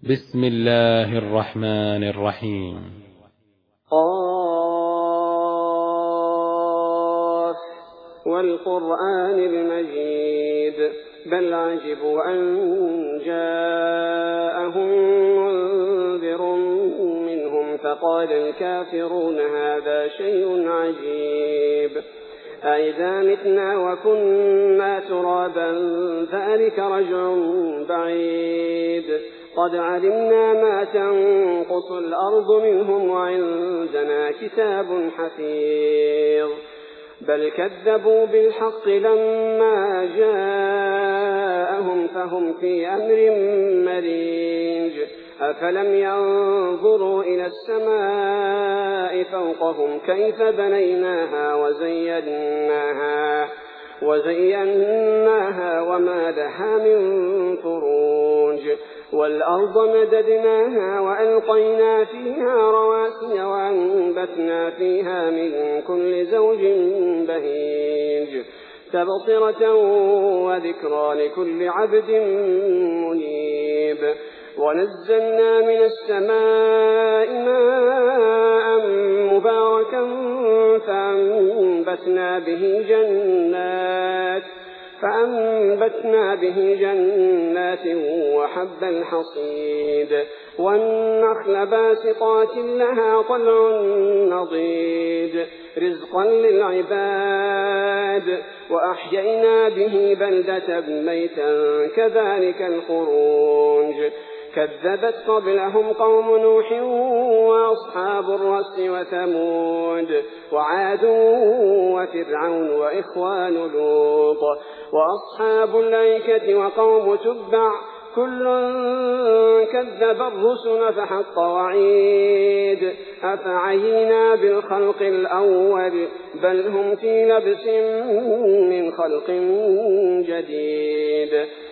بسم الله الرحمن الرحيم. قاف والقرآن المجيد بل عجبوا أن جاءهم منذر منهم فقال الكافرون هذا شيء عجيب أئذا متنا وكنا ترابا ذلك رجع بعيد قد علمنا ما تنقص الأرض منهم وعندنا كتاب حفيظ بل كذبوا بالحق لما جاءهم فهم في أمر مريج أفلم ينظروا إلى السماء فوقهم كيف بنيناها وزيناها وما لها من فروج والأرض مددناها وألقينا فيها رواسي وأنبتنا فيها من كل زوج بهيج تبصرة وذكرى لكل عبد منيب ونزلنا من السماء ماء مباركا فأنبتنا به جنات وحب الحصيد والنخل باسقات لها طلع نضيد رزقا للعباد وأحيينا به بلدة ميتا كذلك الخروج كذبت قبلهم قوم نوح وأصحاب الرس وثمود وعاد وفرعون وإخوان لوط وأصحاب الأيكة وقوم تبع كل كذب الرسل فحق وعيد أفعينا بالخلق الأول بل هم في لبس من خلق جديد